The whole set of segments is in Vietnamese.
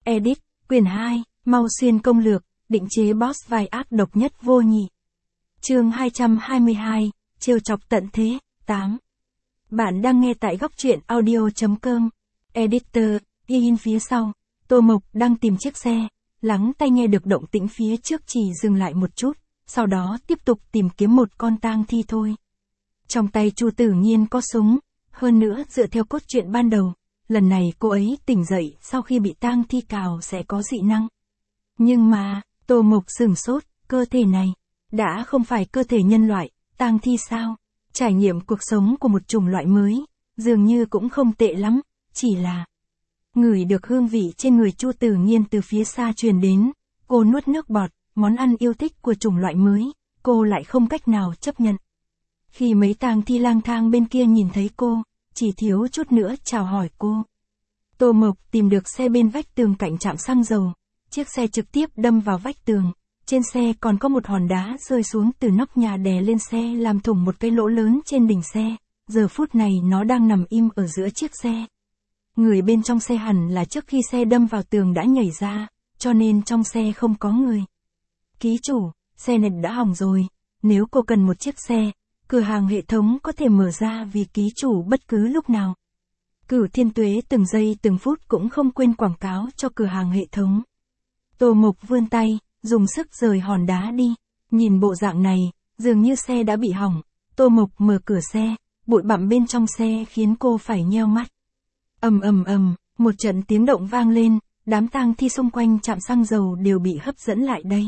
Edit, quyển 2, Mau Xuyên công lược, định chế boss vai ác độc nhất vô nhị. Chương 222, trêu chọc tận thế, 8. Bạn đang nghe tại góc truyện audio.com. Editor, in phía sau, Tô Mộc đang tìm chiếc xe, lắng tai nghe được động tĩnh phía trước chỉ dừng lại một chút, sau đó tiếp tục tìm kiếm một con tang thi thôi. Trong tay Chu Tử Nhiên có súng, hơn nữa dựa theo cốt truyện ban đầu, lần này cô ấy tỉnh dậy sau khi bị tang thi cào sẽ có dị năng. Nhưng mà, Tô Mộc sửng sốt, cơ thể này, đã không phải cơ thể nhân loại, tang thi sao? Trải nghiệm cuộc sống của một chủng loại mới, dường như cũng không tệ lắm, chỉ là ngửi được hương vị trên người Chu Tử Nhiên từ phía xa truyền đến, cô nuốt nước bọt, món ăn yêu thích của chủng loại mới, cô lại không cách nào chấp nhận. Khi mấy tang thi lang thang bên kia nhìn thấy cô, chỉ thiếu chút nữa chào hỏi cô. Tô Mộc tìm được xe bên vách tường cạnh trạm xăng dầu, chiếc xe trực tiếp đâm vào vách tường, trên xe còn có một hòn đá rơi xuống từ nóc nhà đè lên xe làm thủng một cái lỗ lớn trên đỉnh xe, giờ phút này nó đang nằm im ở giữa chiếc xe. Người bên trong xe hẳn là trước khi xe đâm vào tường đã nhảy ra, cho nên trong xe không có người. Ký chủ, xe này đã hỏng rồi, nếu cô cần một chiếc xe, cửa hàng hệ thống có thể mở ra vì ký chủ bất cứ lúc nào. Cửu Thiên Tuế từng giây từng phút cũng không quên quảng cáo cho cửa hàng hệ thống. Tô Mộc vươn tay, dùng sức rời hòn đá đi, nhìn bộ dạng này, dường như xe đã bị hỏng. Tô Mộc mở cửa xe, bụi bặm bên trong xe khiến cô phải nheo mắt. Ầm ầm ầm, một trận tiếng động vang lên, đám tang thi xung quanh trạm xăng dầu đều bị hấp dẫn lại đây.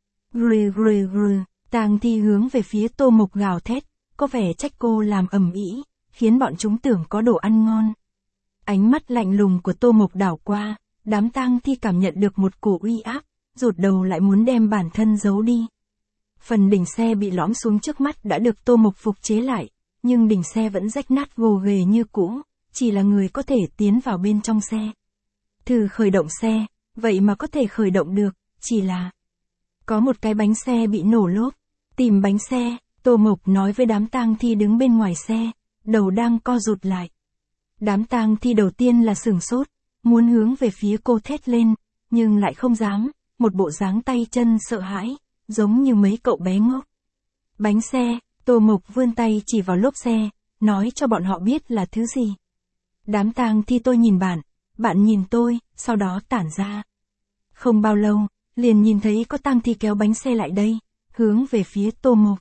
Rừ rừ rừ, tang thi hướng về phía Tô Mộc gào thét, có vẻ trách cô làm ầm ĩ, khiến bọn chúng tưởng có đồ ăn ngon. Ánh mắt lạnh lùng của Tô Mộc đảo qua, đám tang thi cảm nhận được một cổ uy áp, rụt đầu lại muốn đem bản thân giấu đi. Phần đỉnh xe bị lõm xuống trước mắt đã được Tô Mộc phục chế lại, nhưng đỉnh xe vẫn rách nát gồ ghề như cũ, chỉ là người có thể tiến vào bên trong xe. Thử khởi động xe, vậy mà có thể khởi động được, chỉ là có một cái bánh xe bị nổ lốp. Tìm bánh xe, Tô Mộc nói với đám tang thi đứng bên ngoài xe, đầu đang co rụt lại. Đám tang thi đầu tiên là sửng sốt, muốn hướng về phía cô thét lên, nhưng lại không dám, một bộ dáng tay chân sợ hãi, giống như mấy cậu bé ngốc. Bánh xe, Tô Mộc vươn tay chỉ vào lốp xe, nói cho bọn họ biết là thứ gì. Đám tang thi tôi nhìn bạn nhìn tôi, sau đó tản ra. Không bao lâu, liền nhìn thấy có tang thi kéo bánh xe lại đây, hướng về phía Tô Mộc.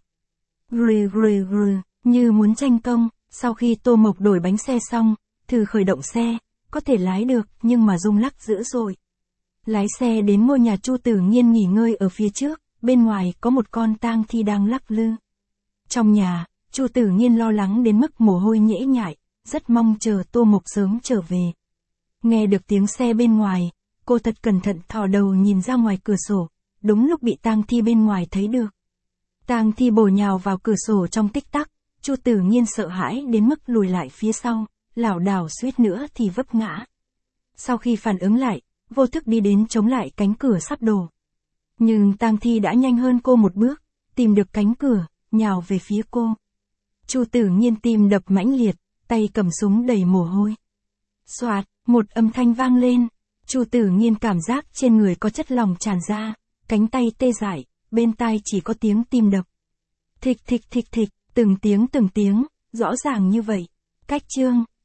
Rừ rừ rừ, như muốn tranh công, sau khi Tô Mộc đổi bánh xe xong, thử khởi động xe, có thể lái được nhưng mà rung lắc dữ dội. Lái xe đến ngôi nhà Chu Tử Nhiên nghỉ ngơi ở phía trước, bên ngoài có một con tang thi đang lắc lư. Trong nhà, Chu Tử Nhiên lo lắng đến mức mồ hôi nhễ nhại, rất mong chờ Tô Mộc sớm trở về. Nghe được tiếng xe bên ngoài, cô thật cẩn thận thò đầu nhìn ra ngoài cửa sổ, đúng lúc bị tang thi bên ngoài thấy được. Tang thi bổ nhào vào cửa sổ trong tích tắc, Chu Tử Nhiên sợ hãi đến mức lùi lại phía sau, lảo đảo suýt nữa thì vấp ngã. Sau khi phản ứng lại, vô thức đi đến chống lại cánh cửa sắp đổ. Nhưng tang thi đã nhanh hơn cô một bước, tìm được cánh cửa, nhào về phía cô. Chu Tử Nhiên tim đập mãnh liệt, tay cầm súng đầy mồ hôi. Xoạt, một âm thanh vang lên, Chu Tử Nhiên cảm giác trên người có chất lỏng tràn ra, cánh tay tê dại, bên tai chỉ có tiếng tim đập. Thịch thịch thịch thịch, từng tiếng, rõ ràng như vậy. Cách chương